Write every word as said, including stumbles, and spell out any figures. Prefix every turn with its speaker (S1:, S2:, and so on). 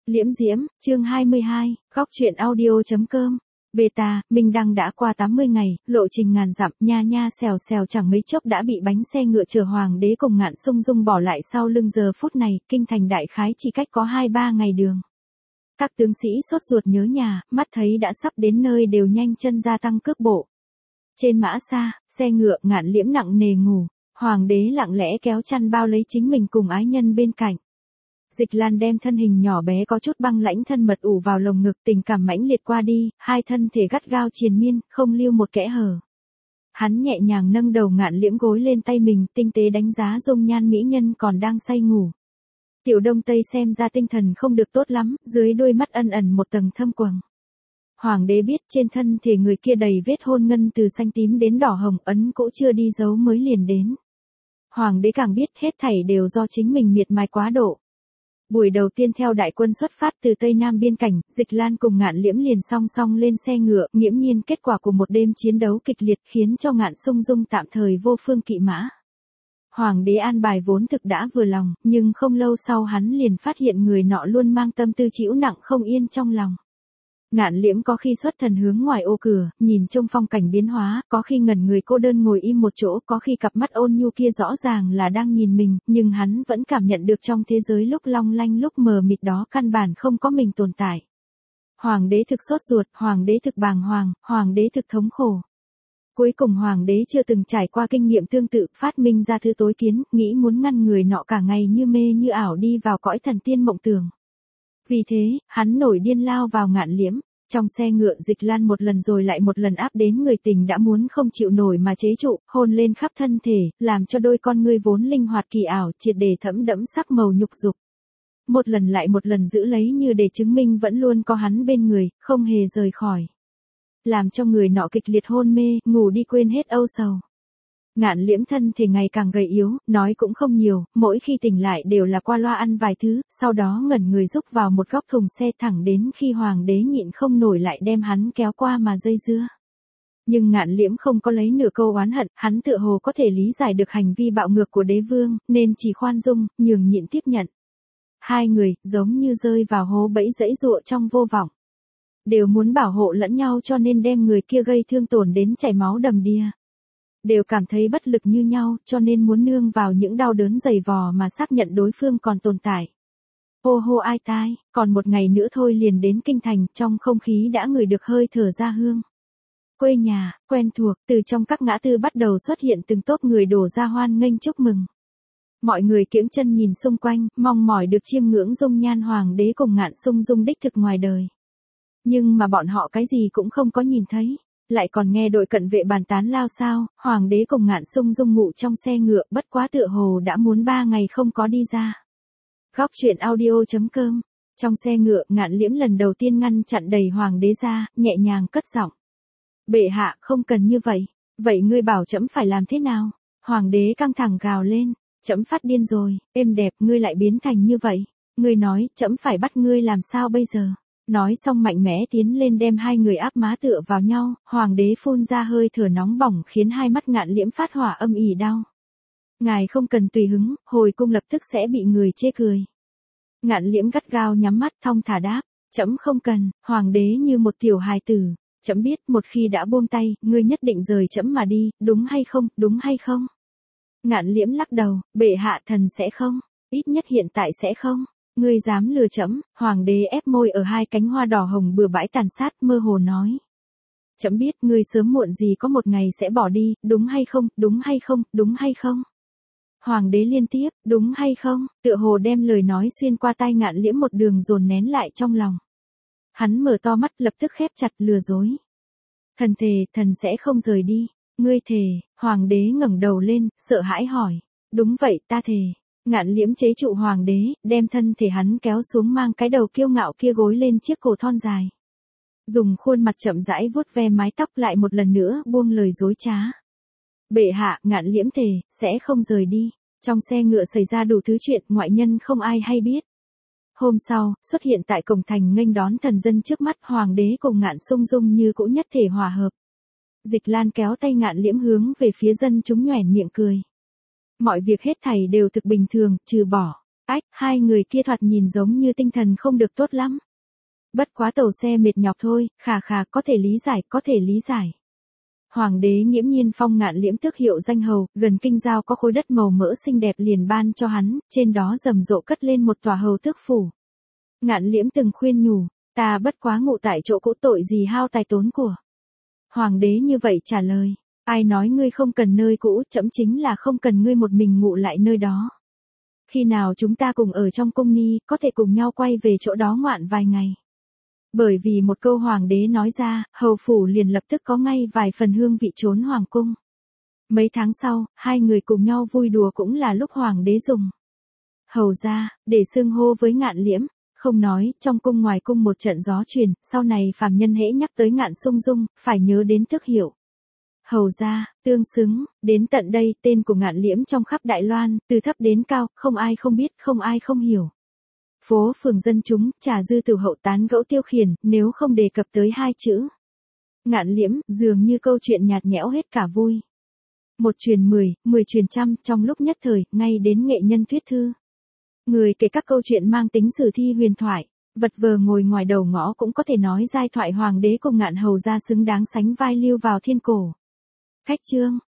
S1: Liễm Diễm, chương hai mươi hai, góc truyện audio.com. Beta, Minh Đăng đã qua tám mươi ngày, lộ trình ngàn dặm, nha nha xèo xèo chẳng mấy chốc đã bị bánh xe ngựa chở hoàng đế cùng Ngạn Sung Dung bỏ lại sau lưng. Giờ phút này, kinh thành đại khái chỉ cách có hai ba ngày đường. Các tướng sĩ sốt ruột nhớ nhà, mắt thấy đã sắp đến nơi đều nhanh chân gia tăng cước bộ. Trên mã xa, xe ngựa, Ngạn Liễm nặng nề ngủ, hoàng đế lặng lẽ kéo chăn bao lấy chính mình cùng ái nhân bên cạnh. Dịch Lan đem thân hình nhỏ bé có chút băng lãnh thân mật ủ vào lồng ngực, tình cảm mãnh liệt qua đi, hai thân thể gắt gao triền miên, không lưu một kẽ hở. Hắn nhẹ nhàng nâng đầu Ngạn Liễm gối lên tay mình, tinh tế đánh giá dung nhan mỹ nhân còn đang say ngủ. Tiểu Đông Tây xem ra tinh thần không được tốt lắm, dưới đôi mắt ẩn ẩn một tầng thâm quầng. Hoàng đế biết trên thân thể người kia đầy vết hôn ngân từ xanh tím đến đỏ hồng, ấn cũ chưa đi dấu mới liền đến. Hoàng đế càng biết hết thảy đều do chính mình miệt mài quá độ. Buổi đầu tiên theo đại quân xuất phát từ Tây Nam biên cảnh, Dịch Lan cùng Ngạn Liễm liền song song lên xe ngựa, nghiễm nhiên kết quả của một đêm chiến đấu kịch liệt khiến cho Ngạn Sung Dung tạm thời vô phương kỵ mã. Hoàng đế an bài vốn thực đã vừa lòng, nhưng không lâu sau hắn liền phát hiện người nọ luôn mang tâm tư trĩu nặng không yên trong lòng. Ngạn Liễm có khi xuất thần hướng ngoài ô cửa, nhìn trông phong cảnh biến hóa, có khi ngẩn người cô đơn ngồi im một chỗ, có khi cặp mắt ôn nhu kia rõ ràng là đang nhìn mình, nhưng hắn vẫn cảm nhận được trong thế giới lúc long lanh lúc mờ mịt đó căn bản không có mình tồn tại. Hoàng đế thực sốt ruột, hoàng đế thực bàng hoàng, hoàng đế thực thống khổ. Cuối cùng hoàng đế chưa từng trải qua kinh nghiệm tương tự, phát minh ra thứ tối kiến, nghĩ muốn ngăn người nọ cả ngày như mê như ảo đi vào cõi thần tiên mộng tưởng. Vì thế, hắn nổi điên lao vào Ngạn Liễm. Trong xe ngựa, Dịch Lan một lần rồi lại một lần áp đến người tình đã muốn không chịu nổi mà chế trụ, hôn lên khắp thân thể, làm cho đôi con ngươi vốn linh hoạt kỳ ảo triệt để thẫm đẫm sắc màu nhục dục. Một lần lại một lần giữ lấy như để chứng minh vẫn luôn có hắn bên người, không hề rời khỏi. Làm cho người nọ kịch liệt hôn mê, ngủ đi quên hết âu sầu. Ngạn Liễm thân thể ngày càng gầy yếu, nói cũng không nhiều, mỗi khi tỉnh lại đều là qua loa ăn vài thứ, sau đó ngẩn người rúc vào một góc thùng xe thẳng đến khi hoàng đế nhịn không nổi lại đem hắn kéo qua mà dây dưa. Nhưng Ngạn Liễm không có lấy nửa câu oán hận, hắn tựa hồ có thể lý giải được hành vi bạo ngược của đế vương, nên chỉ khoan dung, nhường nhịn tiếp nhận. Hai người, giống như rơi vào hố bẫy dẫy dụa trong vô vọng. Đều muốn bảo hộ lẫn nhau cho nên đem người kia gây thương tổn đến chảy máu đầm đìa. Đều cảm thấy bất lực như nhau, cho nên muốn nương vào những đau đớn dày vò mà xác nhận đối phương còn tồn tại. Hô hô ai tai, còn một ngày nữa thôi liền đến kinh thành, trong không khí đã ngửi được hơi thở ra hương. Quê nhà, quen thuộc, từ trong các ngã tư bắt đầu xuất hiện từng tốp người đổ ra hoan nghênh chúc mừng. Mọi người kiễng chân nhìn xung quanh, mong mỏi được chiêm ngưỡng dung nhan hoàng đế cùng Ngạn Sung Dung đích thực ngoài đời. Nhưng mà bọn họ cái gì cũng không có nhìn thấy. Lại còn nghe đội cận vệ bàn tán lao sao, hoàng đế cùng Ngạn Sung Dung ngủ trong xe ngựa, bất quá tựa hồ đã muốn ba ngày không có đi ra. Góc truyện audio.com. Trong xe ngựa, Ngạn Liễm lần đầu tiên ngăn chặn đẩy hoàng đế ra, nhẹ nhàng cất giọng. Bệ hạ, không cần như vậy. Vậy ngươi bảo trẫm phải làm thế nào? Hoàng đế căng thẳng gào lên. Trẫm phát điên rồi, êm đẹp, ngươi lại biến thành như vậy. Ngươi nói, trẫm phải bắt ngươi làm sao bây giờ? Nói xong mạnh mẽ tiến lên đem hai người áp má tựa vào nhau, hoàng đế phun ra hơi thở nóng bỏng khiến hai mắt Ngạn Liễm phát hỏa âm ỉ đau. Ngài không cần tùy hứng, hồi cung lập tức sẽ bị người chê cười. Ngạn Liễm gắt gao nhắm mắt thong thả đáp, trẫm không cần. Hoàng đế như một tiểu hài tử, trẫm biết một khi đã buông tay, ngươi nhất định rời trẫm mà đi, đúng hay không, đúng hay không? Ngạn Liễm lắc đầu, bệ hạ thần sẽ không, ít nhất hiện tại sẽ không. Ngươi dám lừa trẫm? Hoàng đế ép môi ở hai cánh hoa đỏ hồng bừa bãi tàn sát, mơ hồ nói. Trẫm biết ngươi sớm muộn gì có một ngày sẽ bỏ đi, đúng hay không, đúng hay không, đúng hay không? Hoàng đế liên tiếp, đúng hay không, tựa hồ đem lời nói xuyên qua tai Ngạn Liễm một đường dồn nén lại trong lòng. Hắn mở to mắt lập tức khép chặt lừa dối. Thần thề, thần sẽ không rời đi. Ngươi thề? Hoàng đế ngẩng đầu lên, sợ hãi hỏi. Đúng vậy, ta thề. Ngạn Liễm chế trụ hoàng đế, đem thân thể hắn kéo xuống mang cái đầu kiêu ngạo kia gối lên chiếc cổ thon dài. Dùng khuôn mặt chậm rãi vuốt ve mái tóc lại một lần nữa buông lời dối trá. Bệ hạ, Ngạn Liễm thề, sẽ không rời đi. Trong xe ngựa xảy ra đủ thứ chuyện ngoại nhân không ai hay biết. Hôm sau, xuất hiện tại cổng thành nghênh đón thần dân trước mắt hoàng đế cùng Ngạn Sung Dung như cũ nhất thể hòa hợp. Dịch Lan kéo tay Ngạn Liễm hướng về phía dân chúng nhoẻn miệng cười. Mọi việc hết thảy đều thực bình thường, trừ bỏ Ách, hai người kia thoạt nhìn giống như tinh thần không được tốt lắm. Bất quá tàu xe mệt nhọc thôi, khà khà, có thể lý giải, có thể lý giải. Hoàng đế nghiễm nhiên phong Ngạn Liễm tước hiệu danh hầu, gần kinh giao có khối đất màu mỡ xinh đẹp liền ban cho hắn, trên đó rầm rộ cất lên một tòa hầu tước phủ. Ngạn Liễm từng khuyên nhủ, ta bất quá ngụ tại chỗ cũ tội gì hao tài tốn của. Hoàng đế như vậy trả lời, ai nói ngươi không cần nơi cũ, trẫm chính là không cần ngươi một mình ngụ lại nơi đó. Khi nào chúng ta cùng ở trong cung ni, có thể cùng nhau quay về chỗ đó ngoạn vài ngày. Bởi vì một câu hoàng đế nói ra, hầu phủ liền lập tức có ngay vài phần hương vị trốn hoàng cung. Mấy tháng sau, hai người cùng nhau vui đùa cũng là lúc hoàng đế dùng hầu ra, để xưng hô với Ngạn Liễm. Không nói, trong cung ngoài cung một trận gió truyền, sau này phàm nhân hễ nhắc tới Ngạn Sung Dung, phải nhớ đến tước hiệu. Hầu ra, tương xứng, đến tận đây, tên của Ngạn Liễm trong khắp Đại Loan, từ thấp đến cao, không ai không biết, không ai không hiểu. Phố phường dân chúng, trà dư từ hậu tán gẫu tiêu khiển, nếu không đề cập tới hai chữ Ngạn Liễm, dường như câu chuyện nhạt nhẽo hết cả vui. Một truyền mười, mười truyền trăm, trong lúc nhất thời, ngay đến nghệ nhân thuyết thư. Người kể các câu chuyện mang tính sử thi huyền thoại, vật vờ ngồi ngoài đầu ngõ cũng có thể nói giai thoại hoàng đế cùng Ngạn hầu ra xứng đáng sánh vai lưu vào thiên cổ. Khách chương